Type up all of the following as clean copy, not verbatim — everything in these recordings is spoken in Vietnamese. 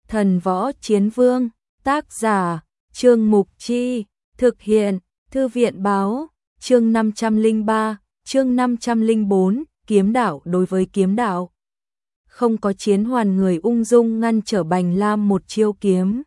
Thần Võ Chiến Vương, tác giả, Trương Mục Chi, thực hiện, Thư viện Báo, chương 503, chương 504, kiếm đạo đối với kiếm đạo. Không có chiến hoàn người ung dung ngăn trở Bành Lam một chiêu kiếm.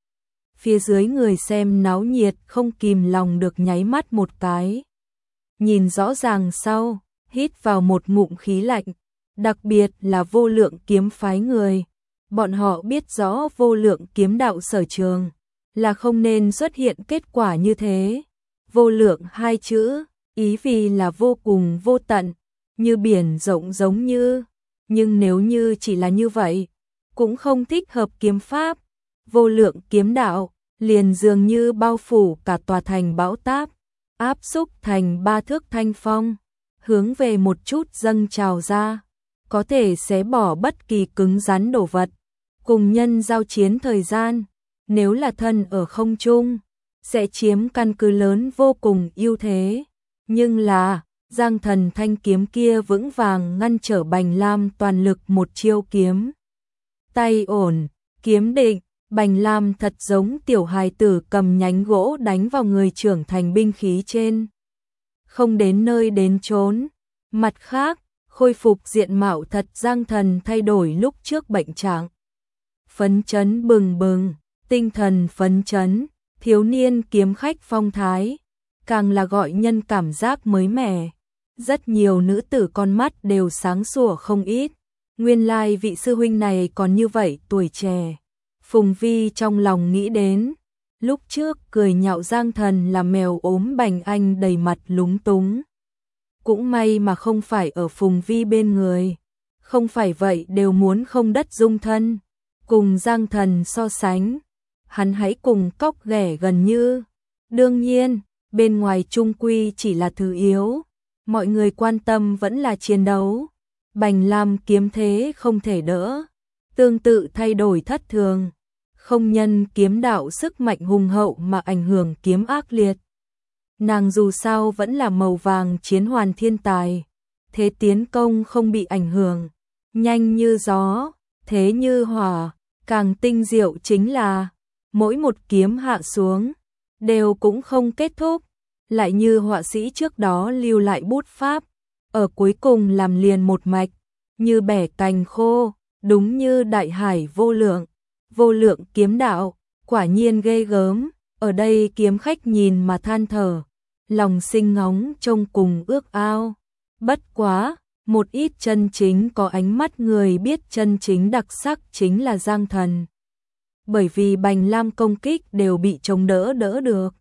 Phía dưới người xem náo nhiệt không kìm lòng được nháy mắt một cái. Nhìn rõ ràng sau, hít vào một ngụm khí lạnh, đặc biệt là Vô Lượng kiếm phái người. Bọn họ biết rõ Vô Lượng kiếm đạo sở trường, là không nên xuất hiện kết quả như thế. Vô lượng hai chữ, ý vì là vô cùng vô tận, như biển rộng giống như, nhưng nếu như chỉ là như vậy, cũng không thích hợp kiếm pháp. Vô lượng kiếm đạo, liền dường như bao phủ cả tòa thành bão táp, áp xúc thành 3 thước thanh phong, hướng về một chút dâng trào ra, có thể xé bỏ bất kỳ cứng rắn đồ vật. Cùng nhân giao chiến thời gian, nếu là thân ở không trung, sẽ chiếm căn cứ lớn vô cùng ưu thế. Nhưng là, Giang Thần thanh kiếm kia vững vàng ngăn trở Bành Lam toàn lực một chiêu kiếm. Tay ổn, kiếm định, Bành Lam thật giống tiểu hài tử cầm nhánh gỗ đánh vào người trưởng thành binh khí trên. Không đến nơi đến chốn. Mặt khác, khôi phục diện mạo thật Giang Thần thay đổi lúc trước bệnh trạng. Phấn chấn bừng bừng, tinh thần phấn chấn, thiếu niên kiếm khách phong thái, càng là gọi nhân cảm giác mới mẻ. Rất nhiều nữ tử con mắt đều sáng sủa không ít. Nguyên lai vị sư huynh này còn như vậy tuổi trẻ. Phùng Vi trong lòng nghĩ đến, lúc trước cười nhạo Giang Thần là mèo ốm Bành Anh đầy mặt lúng túng. Cũng may mà không phải ở Phùng Vi bên người, không phải vậy đều muốn không đất dung thân. Cùng Giang Thần so sánh, hắn hãy cùng cóc ghẻ gần như. Đương nhiên, bên ngoài chung quy chỉ là thứ yếu, mọi người quan tâm vẫn là chiến đấu. Bành Lam kiếm thế không thể đỡ, tương tự thay đổi thất thường, không nhân kiếm đạo sức mạnh hùng hậu mà ảnh hưởng kiếm ác liệt. Nàng dù sao vẫn là màu vàng chiến hoàn thiên tài, thế tiến công không bị ảnh hưởng, nhanh như gió, thế như hỏa. Càng tinh diệu chính là, mỗi một kiếm hạ xuống, đều cũng không kết thúc, lại như họa sĩ trước đó lưu lại bút pháp, ở cuối cùng làm liền một mạch, như bẻ cành khô, đúng như đại hải vô lượng kiếm đạo, quả nhiên ghê gớm. Ở đây kiếm khách nhìn mà than thở, lòng sinh ngóng trông cùng ước ao. Bất quá, một ít chân chính có ánh mắt người biết chân chính đặc sắc chính là Giang Thần. Bởi vì Bành Lam công kích đều bị chống đỡ được.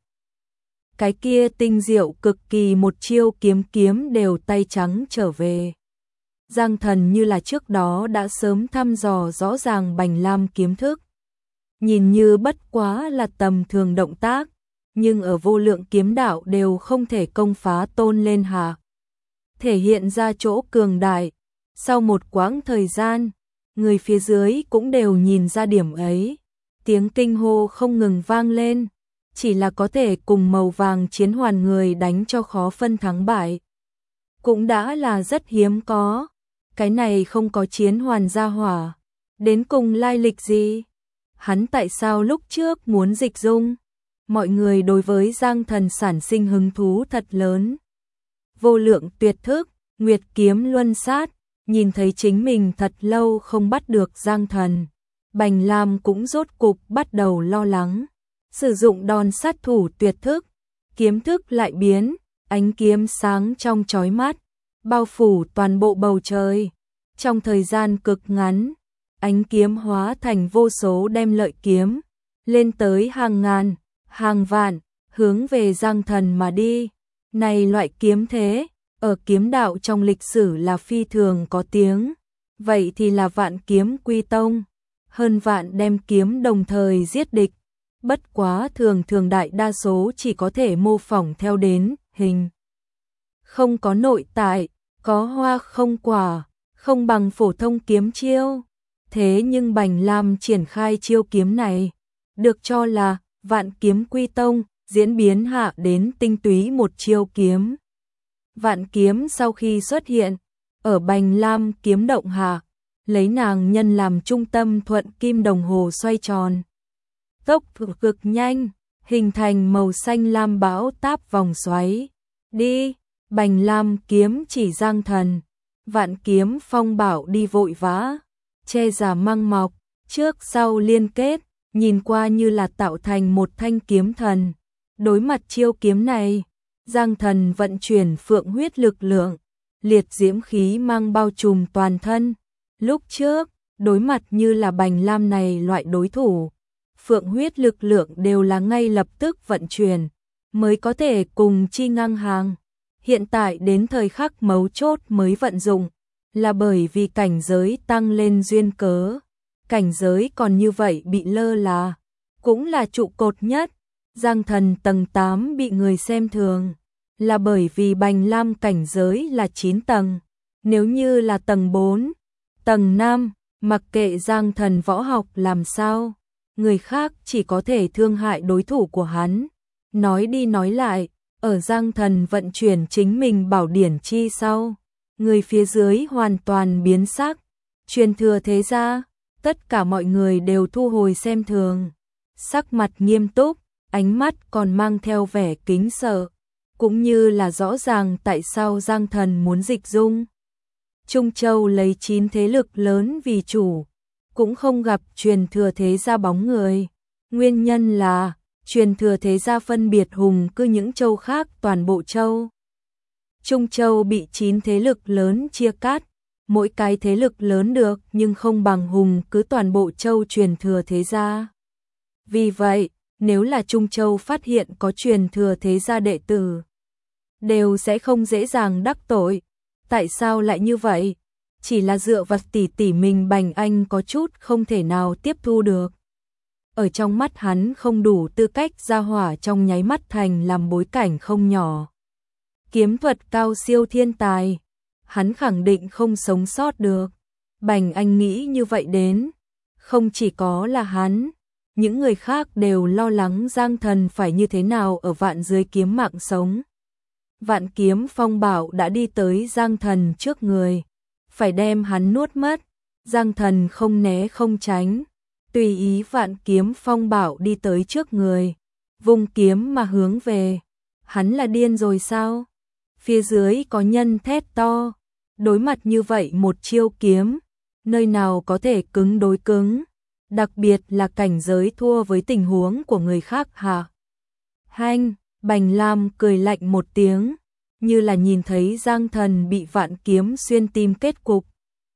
Cái kia tinh diệu cực kỳ một chiêu kiếm đều tay trắng trở về. Giang Thần như là trước đó đã sớm thăm dò rõ ràng Bành Lam kiếm thức. Nhìn như bất quá là tầm thường động tác, nhưng ở vô lượng kiếm đạo đều không thể công phá tôn lên hạ. Thể hiện ra chỗ cường đại. Sau một quãng thời gian, người phía dưới cũng đều nhìn ra điểm ấy. Tiếng kinh hô không ngừng vang lên, chỉ là có thể cùng màu vàng chiến hoàn người đánh cho khó phân thắng bại. Cũng đã là rất hiếm có. Cái này không có chiến hoàn gia hỏa, đến cùng lai lịch gì? Hắn tại sao lúc trước muốn dịch dung? Mọi người đối với Giang Thần sản sinh hứng thú thật lớn. Vô lượng tuyệt thức, Nguyệt kiếm luân sát, nhìn thấy chính mình thật lâu không bắt được Giang Thần. Bành Lam cũng rốt cục bắt đầu lo lắng. Sử dụng đòn sát thủ tuyệt thức, kiếm thức lại biến, ánh kiếm sáng trong chói mắt, bao phủ toàn bộ bầu trời. Trong thời gian cực ngắn, ánh kiếm hóa thành vô số đem lợi kiếm, lên tới hàng ngàn, hàng vạn, hướng về Giang Thần mà đi. Này loại kiếm thế, ở kiếm đạo trong lịch sử là phi thường có tiếng, vậy thì là vạn kiếm quy tông, hơn vạn đem kiếm đồng thời giết địch. Bất quá thường đại đa số chỉ có thể mô phỏng theo đến hình. Không có nội tại, có hoa không quả, không bằng phổ thông kiếm chiêu. Thế nhưng Bành Lam triển khai chiêu kiếm này, được cho là vạn kiếm quy tông, diễn biến hạ đến tinh túy một chiêu kiếm. Vạn kiếm sau khi xuất hiện, ở Bành Lam kiếm động hạ, lấy nàng nhân làm trung tâm thuận kim đồng hồ xoay tròn. Tốc độ cực nhanh, hình thành màu xanh lam bão táp vòng xoáy. Đi, Bành Lam kiếm chỉ Giang Thần, Vạn Kiếm Phong bảo đi vội vã, che giả măng mọc, trước sau liên kết, nhìn qua như là tạo thành một thanh kiếm thần. Đối mặt chiêu kiếm này, Giang Thần vận chuyển phượng huyết lực lượng, liệt diễm khí mang bao trùm toàn thân. Lúc trước, đối mặt như là Bành Lam này loại đối thủ, phượng huyết lực lượng đều là ngay lập tức vận chuyển, mới có thể cùng chi ngang hàng. Hiện tại đến thời khắc mấu chốt mới vận dụng, là bởi vì cảnh giới tăng lên duyên cớ. Cảnh giới còn như vậy bị lơ là, cũng là trụ cột nhất. Giang Thần tầng 8 bị người xem thường, là bởi vì Bành Lam cảnh giới là 9 tầng. Nếu như là tầng 4, tầng 5, mặc kệ Giang Thần võ học làm sao, người khác chỉ có thể thương hại đối thủ của hắn. Nói đi nói lại, ở Giang Thần vận chuyển chính mình bảo điển chi sau, người phía dưới hoàn toàn biến sắc. Truyền thừa thế gia, tất cả mọi người đều thu hồi xem thường, sắc mặt nghiêm túc, ánh mắt còn mang theo vẻ kính sợ, cũng như là rõ ràng tại sao Giang Thần muốn dịch dung. Trung Châu lấy 9 thế lực lớn vì chủ, cũng không gặp truyền thừa thế gia bóng người. Nguyên nhân là truyền thừa thế gia phân biệt hùng cư những châu khác toàn bộ châu. Trung Châu bị 9 thế lực lớn chia cắt, mỗi cái thế lực lớn được nhưng không bằng hùng cứ toàn bộ châu truyền thừa thế gia. Vì vậy, nếu là Trung Châu phát hiện có truyền thừa thế gia đệ tử, đều sẽ không dễ dàng đắc tội. Tại sao lại như vậy? Chỉ là dựa vào tỷ mình Bành Anh có chút không thể nào tiếp thu được. Ở trong mắt hắn không đủ tư cách gia hỏa trong nháy mắt thành làm bối cảnh không nhỏ. Kiếm thuật cao siêu thiên tài, hắn khẳng định không sống sót được. Bành Anh nghĩ như vậy đến, không chỉ có là hắn, những người khác đều lo lắng Giang Thần phải như thế nào ở vạn dưới kiếm mạng sống. Vạn Kiếm Phong bảo đã đi tới Giang Thần trước người, phải đem hắn nuốt mất. Giang Thần không né không tránh, tùy ý Vạn Kiếm Phong bảo đi tới trước người, vung kiếm mà hướng về. Hắn là điên rồi sao? Phía dưới có nhân thét to, đối mặt như vậy một chiêu kiếm, nơi nào có thể cứng đối cứng, đặc biệt là cảnh giới thua với tình huống của người khác hả? Hanh, Bành Lam cười lạnh một tiếng, như là nhìn thấy Giang Thần bị Vạn Kiếm xuyên tim kết cục.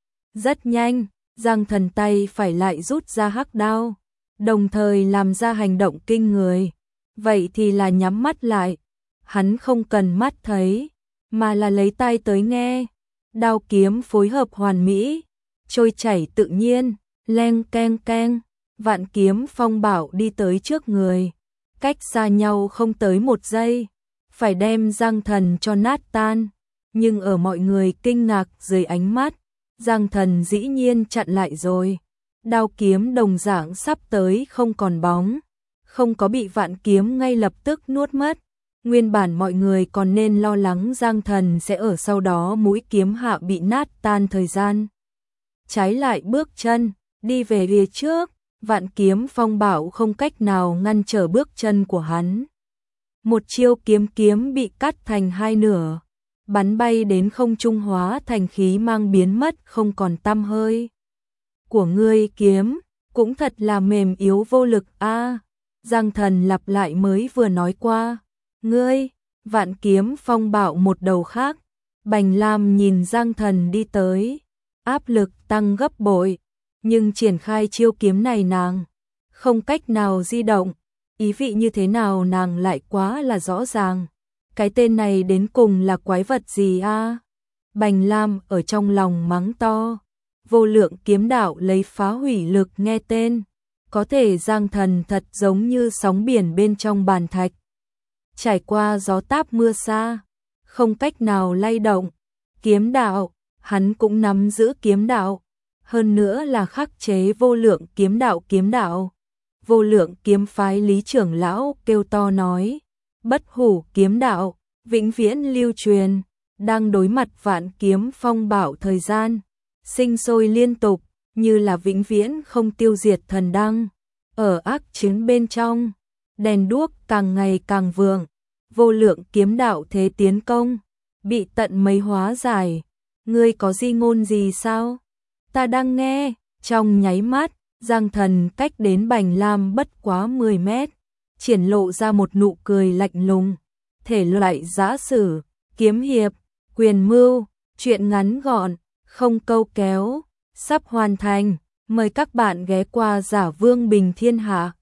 Rất nhanh, Giang Thần tay phải lại rút ra hắc đao, đồng thời làm ra hành động kinh người. Vậy thì là nhắm mắt lại, hắn không cần mắt thấy, mà là lấy tai tới nghe. Đao kiếm phối hợp hoàn mỹ, trôi chảy tự nhiên, leng keng keng. Vạn Kiếm Phong bảo đi tới trước người, cách xa nhau không tới 1 giây, phải đem Giang Thần cho nát tan. Nhưng ở mọi người kinh ngạc dưới ánh mắt, Giang Thần dĩ nhiên chặn lại rồi. Đao kiếm đồng dạng sắp tới không còn bóng, không có bị Vạn Kiếm ngay lập tức nuốt mất. Nguyên bản mọi người còn nên lo lắng Giang Thần sẽ ở sau đó mũi kiếm hạ bị nát tan thời gian. Trái lại bước chân, đi về phía trước, Vạn Kiếm Phong bảo không cách nào ngăn trở bước chân của hắn. Một chiêu kiếm bị cắt thành 2 nửa, bắn bay đến không trung hóa thành khí mang biến mất không còn tăm hơi. Của ngươi kiếm, cũng thật là mềm yếu vô lực a. Giang Thần lặp lại mới vừa nói qua. Ngươi, Vạn Kiếm Phong bảo một đầu khác. Bành Lam nhìn Giang Thần đi tới, áp lực tăng gấp bội, nhưng triển khai chiêu kiếm này nàng không cách nào di động. Ý vị như thế nào nàng lại quá là rõ ràng. Cái tên này đến cùng là quái vật gì a? Bành Lam ở trong lòng mắng to. Vô lượng kiếm đạo lấy phá hủy lực nghe tên, có thể Giang Thần thật giống như sóng biển bên trong bàn thạch, trải qua gió táp mưa xa, không cách nào lay động. Kiếm đạo, hắn cũng nắm giữ kiếm đạo, hơn nữa là khắc chế vô lượng kiếm đạo. Vô lượng kiếm phái Lý trưởng lão kêu to nói, bất hủ kiếm đạo, vĩnh viễn lưu truyền. Đang đối mặt Vạn Kiếm Phong bảo thời gian, sinh sôi liên tục, như là vĩnh viễn không tiêu diệt thần đăng. Ở ác chiến bên trong, đèn đuốc càng ngày càng vượng, vô lượng kiếm đạo thế tiến công, bị tận mấy hóa giải. Ngươi có di ngôn gì sao? Ta đang nghe. Trong nháy mắt, Giang Thần cách đến Bành Lam bất quá 10 mét, triển lộ ra một nụ cười lạnh lùng. Thể loại giã sử, kiếm hiệp, quyền mưu, truyện ngắn gọn, không câu kéo, sắp hoàn thành. Mời các bạn ghé qua Giả Vương Bình Thiên Hạ.